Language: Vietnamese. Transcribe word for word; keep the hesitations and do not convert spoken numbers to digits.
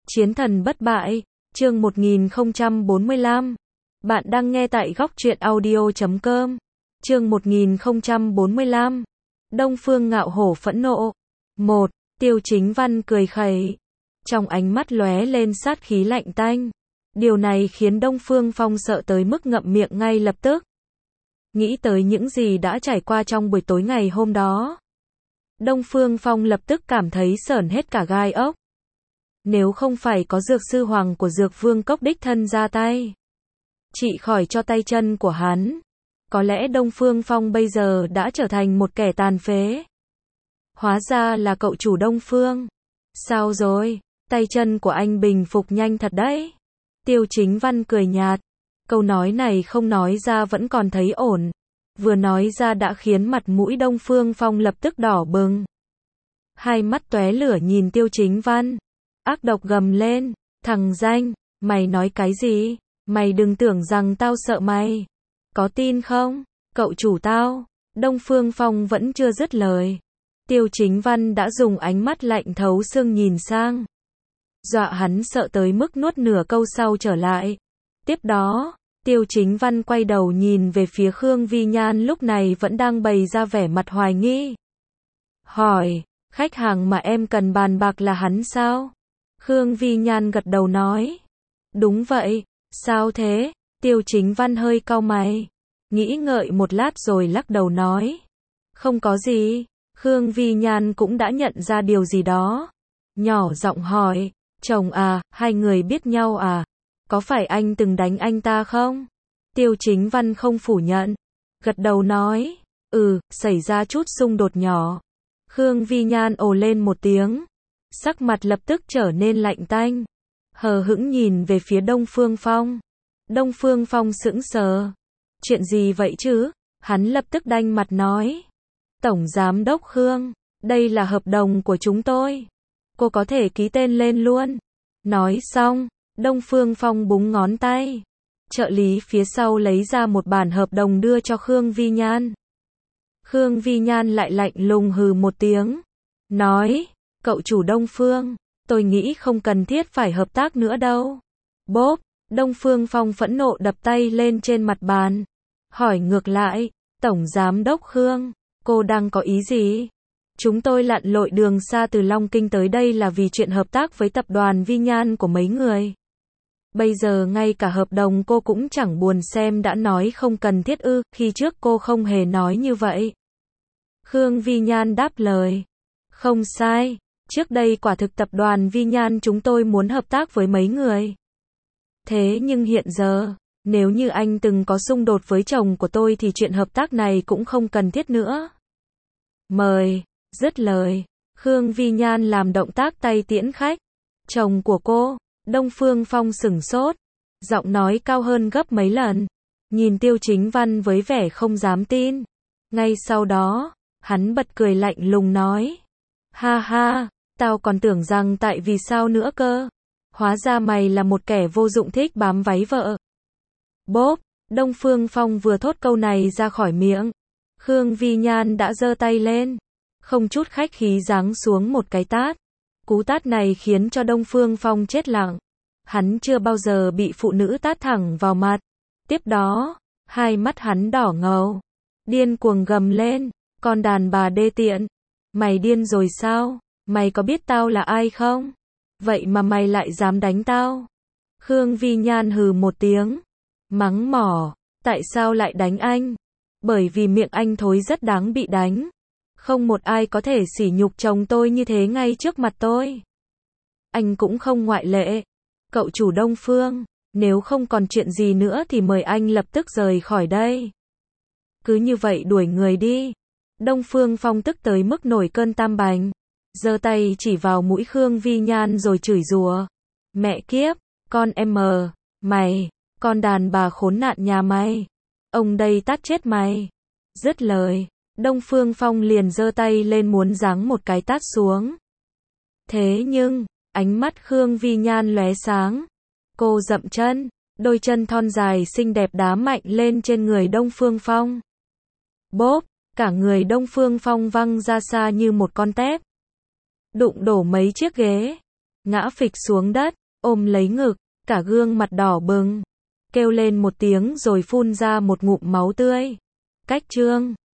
Chiến thần bất bại, chương một nghìn không trăm bốn mươi lăm. Bạn đang nghe tại góc truyện audio chấm com. Chương một nghìn không trăm bốn mươi lăm. Đông Phương Ngạo Hổ phẫn nộ. một. Tiêu Chính Văn cười khẩy. Trong ánh mắt lóe lên sát khí lạnh tanh. Điều này khiến Đông Phương Phong sợ tới mức ngậm miệng ngay lập tức. Nghĩ tới những gì đã trải qua trong buổi tối ngày hôm đó. Đông Phương Phong lập tức cảm thấy sởn hết cả gai ốc. Nếu không phải có dược sư hoàng của dược vương cốc đích thân ra tay, trị khỏi cho tay chân của hắn, có lẽ Đông Phương Phong bây giờ đã trở thành một kẻ tàn phế. Hóa ra là cậu chủ Đông Phương. Sao rồi, tay chân của anh bình phục nhanh thật đấy. Tiêu Chính Văn cười nhạt. Câu nói này không nói ra vẫn còn thấy ổn. Vừa nói ra đã khiến mặt mũi Đông Phương Phong lập tức đỏ bừng. Hai mắt tóe lửa nhìn Tiêu Chính Văn. Ác độc gầm lên. Thằng danh, mày nói cái gì? Mày đừng tưởng rằng tao sợ mày. Có tin không? Cậu chủ tao. Đông Phương Phong vẫn chưa dứt lời. Tiêu Chính Văn đã dùng ánh mắt lạnh thấu xương nhìn sang. Dọa hắn sợ tới mức nuốt nửa câu sau trở lại. Tiếp đó, Tiêu Chính Văn quay đầu nhìn về phía Khương Vi Nhan lúc này vẫn đang bày ra vẻ mặt hoài nghi. Hỏi, khách hàng mà em cần bàn bạc là hắn sao? Khương Vi Nhan gật đầu nói. Đúng vậy, sao thế? Tiêu Chính Văn hơi cau mày. Nghĩ ngợi một lát rồi lắc đầu nói. Không có gì. Khương Vi Nhan cũng đã nhận ra điều gì đó. Nhỏ giọng hỏi, chồng à, hai người biết nhau à? Có phải anh từng đánh anh ta không? Tiêu Chính Văn không phủ nhận. Gật đầu nói, ừ, xảy ra chút xung đột nhỏ. Khương Vi Nhan ồ lên một tiếng. Sắc mặt lập tức trở nên lạnh tanh. Hờ hững nhìn về phía Đông Phương Phong. Đông Phương Phong sững sờ. Chuyện gì vậy chứ? Hắn lập tức đanh mặt nói. Tổng Giám đốc Khương, đây là hợp đồng của chúng tôi. Cô có thể ký tên lên luôn. Nói xong, Đông Phương Phong búng ngón tay. Trợ lý phía sau lấy ra một bản hợp đồng đưa cho Khương Vi Nhan. Khương Vi Nhan lại lạnh lùng hừ một tiếng. Nói, cậu chủ Đông Phương, tôi nghĩ không cần thiết phải hợp tác nữa đâu. Bốp, Đông Phương Phong phẫn nộ đập tay lên trên mặt bàn. Hỏi ngược lại, Tổng Giám đốc Khương, cô đang có ý gì? Chúng tôi lặn lội đường xa từ Long Kinh tới đây là vì chuyện hợp tác với tập đoàn Vi Nhan của mấy người. Bây giờ ngay cả hợp đồng cô cũng chẳng buồn xem đã nói không cần thiết ư, khi trước cô không hề nói như vậy. Khương Vi Nhan đáp lời. Không sai, trước đây quả thực tập đoàn Vi Nhan chúng tôi muốn hợp tác với mấy người. Thế nhưng hiện giờ, nếu như anh từng có xung đột với chồng của tôi thì chuyện hợp tác này cũng không cần thiết nữa. Mời, dứt lời, Khương Vi Nhan làm động tác tay tiễn khách. Chồng của cô, Đông Phương Phong sửng sốt, giọng nói cao hơn gấp mấy lần, nhìn Tiêu Chính Văn với vẻ không dám tin. Ngay sau đó, hắn bật cười lạnh lùng nói. Ha ha, tao còn tưởng rằng tại vì sao nữa cơ. Hóa ra mày là một kẻ vô dụng thích bám váy vợ. Bốp, Đông Phương Phong vừa thốt câu này ra khỏi miệng. Khương Vi Nhan đã giơ tay lên. Không chút khách khí giáng xuống một cái tát. Cú tát này khiến cho Đông Phương Phong chết lặng. Hắn chưa bao giờ bị phụ nữ tát thẳng vào mặt. Tiếp đó, hai mắt hắn đỏ ngầu. Điên cuồng gầm lên. Con đàn bà đê tiện. Mày điên rồi sao? Mày có biết tao là ai không? Vậy mà mày lại dám đánh tao? Khương Vi Nhan hừ một tiếng. Mắng mỏ. Tại sao lại đánh anh? Bởi vì miệng anh thối rất đáng bị đánh. Không một ai có thể sỉ nhục chồng tôi như thế ngay trước mặt tôi. Anh cũng không ngoại lệ. Cậu chủ Đông Phương, nếu không còn chuyện gì nữa thì mời anh lập tức rời khỏi đây. Cứ như vậy đuổi người đi. Đông Phương Phong tức tới mức nổi cơn tam bành. Giơ tay chỉ vào mũi Khương Vi Nhan rồi chửi rủa. Mẹ kiếp, con em mờ, mày, con đàn bà khốn nạn nhà mày. Ông đây tát chết mày. Dứt lời, Đông Phương Phong liền giơ tay lên muốn giáng một cái tát xuống. Thế nhưng, ánh mắt Khương Vi Nhan lóe sáng. Cô dậm chân, đôi chân thon dài xinh đẹp đá mạnh lên trên người Đông Phương Phong. Bốp, cả người Đông Phương Phong văng ra xa như một con tép. Đụng đổ mấy chiếc ghế. ngã phịch xuống đất, ôm lấy ngực, cả gương mặt đỏ bừng, kêu lên một tiếng rồi phun ra một ngụm máu tươi. Cách chương